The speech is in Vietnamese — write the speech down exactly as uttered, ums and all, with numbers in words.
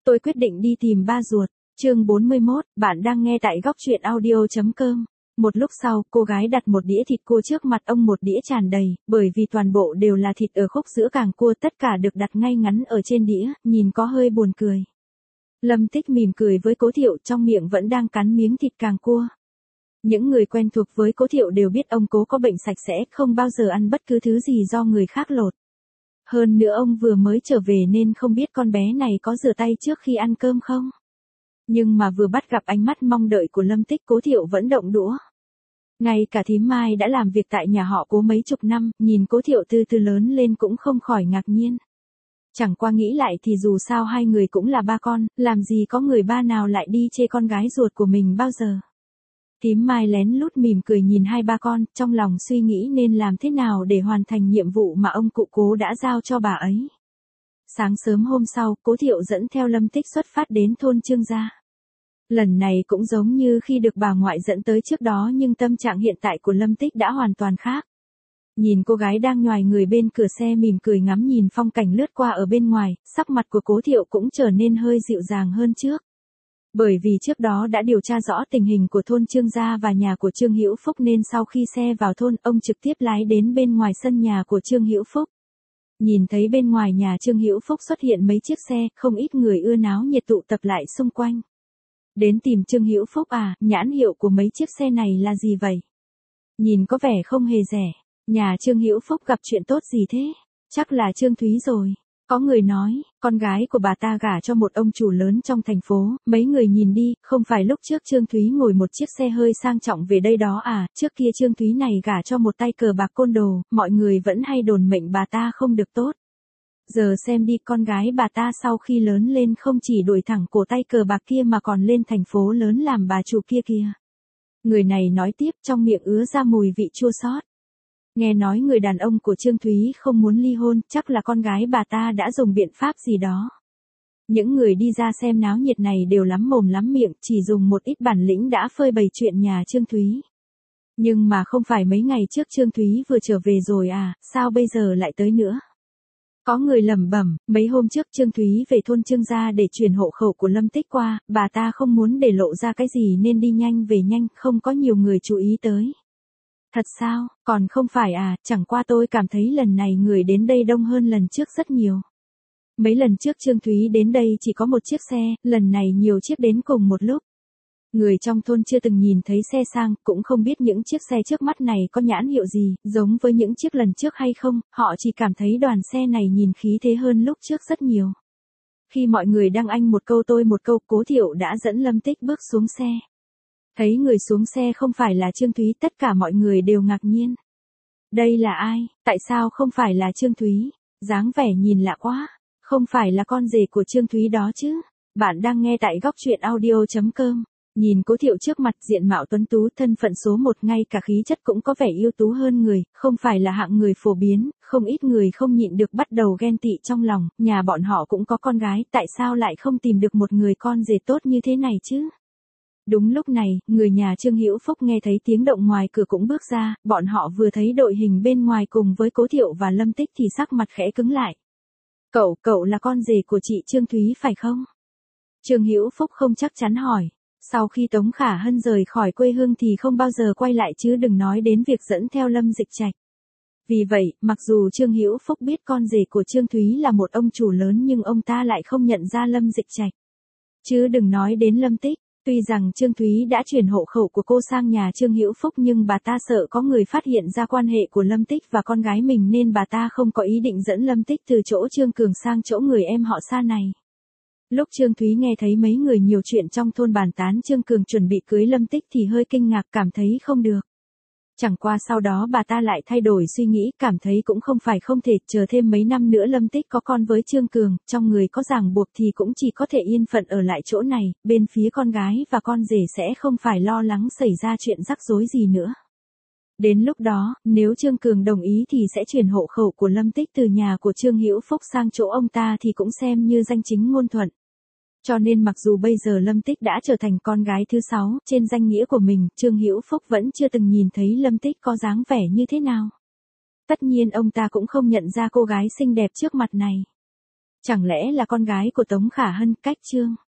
Tôi quyết định đi tìm ba ruột. Chương bốn mươi mốt, bạn đang nghe tại góc truyện audio chấm com. Một lúc sau, cô gái đặt một đĩa thịt cua trước mặt ông, một đĩa tràn đầy, bởi vì toàn bộ đều là thịt ở khúc giữa càng cua, tất cả được đặt ngay ngắn ở trên đĩa, nhìn có hơi buồn cười. Lâm Tích mỉm cười với Cố Thiệu, trong miệng vẫn đang cắn miếng thịt càng cua. Những người quen thuộc với Cố Thiệu đều biết ông Cố có bệnh sạch sẽ, không bao giờ ăn bất cứ thứ gì do người khác lột. Hơn nữa ông vừa mới trở về nên không biết con bé này có rửa tay trước khi ăn cơm không. Nhưng mà vừa bắt gặp ánh mắt mong đợi của Lâm Tích, Cố Thiệu vẫn động đũa. Ngay cả thím Mai đã làm việc tại nhà họ Cố mấy chục năm, nhìn Cố Thiệu từ từ lớn lên cũng không khỏi ngạc nhiên. Chẳng qua nghĩ lại thì dù sao hai người cũng là ba con, làm gì có người ba nào lại đi chê con gái ruột của mình bao giờ. Thím Mai lén lút mỉm cười nhìn hai ba con, trong lòng suy nghĩ nên làm thế nào để hoàn thành nhiệm vụ mà ông cụ Cố đã giao cho bà ấy. Sáng sớm hôm sau, Cố Thiệu dẫn theo Lâm Tích xuất phát đến thôn Trương gia. Lần này cũng giống như khi được bà ngoại dẫn tới trước đó, nhưng tâm trạng hiện tại của Lâm Tích đã hoàn toàn khác. Nhìn cô gái đang nhoài người bên cửa xe mỉm cười ngắm nhìn phong cảnh lướt qua ở bên ngoài, sắc mặt của Cố Thiệu cũng trở nên hơi dịu dàng hơn trước. Bởi vì trước đó đã điều tra rõ tình hình của thôn Trương gia và nhà của Trương Hữu Phúc nên sau khi xe vào thôn, ông trực tiếp lái đến bên ngoài sân nhà của Trương Hữu Phúc. Nhìn thấy bên ngoài nhà Trương Hữu Phúc xuất hiện mấy chiếc xe, không ít người ưa náo nhiệt tụ tập lại xung quanh. Đến tìm Trương Hữu Phúc à, nhãn hiệu của mấy chiếc xe này là gì vậy? Nhìn có vẻ không hề rẻ. Nhà Trương Hữu Phúc gặp chuyện tốt gì thế? Chắc là Trương Thúy rồi. Có người nói, con gái của bà ta gả cho một ông chủ lớn trong thành phố, mấy người nhìn đi, không phải lúc trước Trương Thúy ngồi một chiếc xe hơi sang trọng về đây đó à, trước kia Trương Thúy này gả cho một tay cờ bạc côn đồ, mọi người vẫn hay đồn mệnh bà ta không được tốt. Giờ xem đi, con gái bà ta sau khi lớn lên không chỉ đuổi thẳng cổ tay cờ bạc kia mà còn lên thành phố lớn làm bà chủ kia kìa. Người này nói tiếp, trong miệng ứa ra mùi vị chua xót. Nghe nói người đàn ông của Trương Thúy không muốn ly hôn, chắc là con gái bà ta đã dùng biện pháp gì đó. Những người đi ra xem náo nhiệt này đều lắm mồm lắm miệng, chỉ dùng một ít bản lĩnh đã phơi bày chuyện nhà Trương Thúy. Nhưng mà không phải mấy ngày trước Trương Thúy vừa trở về rồi à, sao bây giờ lại tới nữa? Có người lẩm bẩm, mấy hôm trước Trương Thúy về thôn Trương gia để chuyển hộ khẩu của Lâm Tích qua, bà ta không muốn để lộ ra cái gì nên đi nhanh về nhanh, không có nhiều người chú ý tới. Thật sao, còn không phải à, chẳng qua tôi cảm thấy lần này người đến đây đông hơn lần trước rất nhiều. Mấy lần trước Trương Thúy đến đây chỉ có một chiếc xe, lần này nhiều chiếc đến cùng một lúc. Người trong thôn chưa từng nhìn thấy xe sang, cũng không biết những chiếc xe trước mắt này có nhãn hiệu gì, giống với những chiếc lần trước hay không, họ chỉ cảm thấy đoàn xe này nhìn khí thế hơn lúc trước rất nhiều. Khi mọi người đang anh một câu tôi một câu, Cố Thiệu đã dẫn Lâm Tích bước xuống xe. Thấy người xuống xe không phải là Trương Thúy, tất cả mọi người đều ngạc nhiên. Đây là ai, tại sao không phải là Trương Thúy, dáng vẻ nhìn lạ quá, không phải là con rể của Trương Thúy đó chứ. Bạn đang nghe tại góc truyện audio chấm com. Nhìn Cố Thiệu trước mặt, diện mạo tuấn tú, thân phận số một, ngay cả khí chất cũng có vẻ ưu tú hơn người, không phải là hạng người phổ biến, không ít người không nhịn được bắt đầu ghen tị trong lòng, nhà bọn họ cũng có con gái, tại sao lại không tìm được một người con rể tốt như thế này chứ? Đúng lúc này, người nhà Trương Hữu Phúc nghe thấy tiếng động ngoài cửa cũng bước ra, bọn họ vừa thấy đội hình bên ngoài cùng với Cố Thiệu và Lâm Tích thì sắc mặt khẽ cứng lại. Cậu, cậu là con rể của chị Trương Thúy phải không? Trương Hữu Phúc không chắc chắn hỏi. Sau khi Tống Khả Hân rời khỏi quê hương thì không bao giờ quay lại, chứ đừng nói đến việc dẫn theo Lâm Dịch Trạch. Vì vậy, mặc dù Trương Hữu Phúc biết con rể của Trương Thúy là một ông chủ lớn nhưng ông ta lại không nhận ra Lâm Dịch Trạch. Chứ đừng nói đến Lâm Tích. Tuy rằng Trương Thúy đã chuyển hộ khẩu của cô sang nhà Trương Hữu Phúc nhưng bà ta sợ có người phát hiện ra quan hệ của Lâm Tích và con gái mình nên bà ta không có ý định dẫn Lâm Tích từ chỗ Trương Cường sang chỗ người em họ xa này. Lúc Trương Thúy nghe thấy mấy người nhiều chuyện trong thôn bàn tán Trương Cường chuẩn bị cưới Lâm Tích thì hơi kinh ngạc, cảm thấy không được. Chẳng qua sau đó bà ta lại thay đổi suy nghĩ, cảm thấy cũng không phải không thể, chờ thêm mấy năm nữa Lâm Tích có con với Trương Cường, trong người có ràng buộc thì cũng chỉ có thể yên phận ở lại chỗ này, bên phía con gái và con rể sẽ không phải lo lắng xảy ra chuyện rắc rối gì nữa. Đến lúc đó, nếu Trương Cường đồng ý thì sẽ chuyển hộ khẩu của Lâm Tích từ nhà của Trương Hữu Phúc sang chỗ ông ta thì cũng xem như danh chính ngôn thuận. Cho nên mặc dù bây giờ Lâm Tích đã trở thành con gái thứ sáu, trên danh nghĩa của mình, Trương Hữu Phúc vẫn chưa từng nhìn thấy Lâm Tích có dáng vẻ như thế nào. Tất nhiên ông ta cũng không nhận ra cô gái xinh đẹp trước mặt này. Chẳng lẽ là con gái của Tống Khả Hân? Cách chương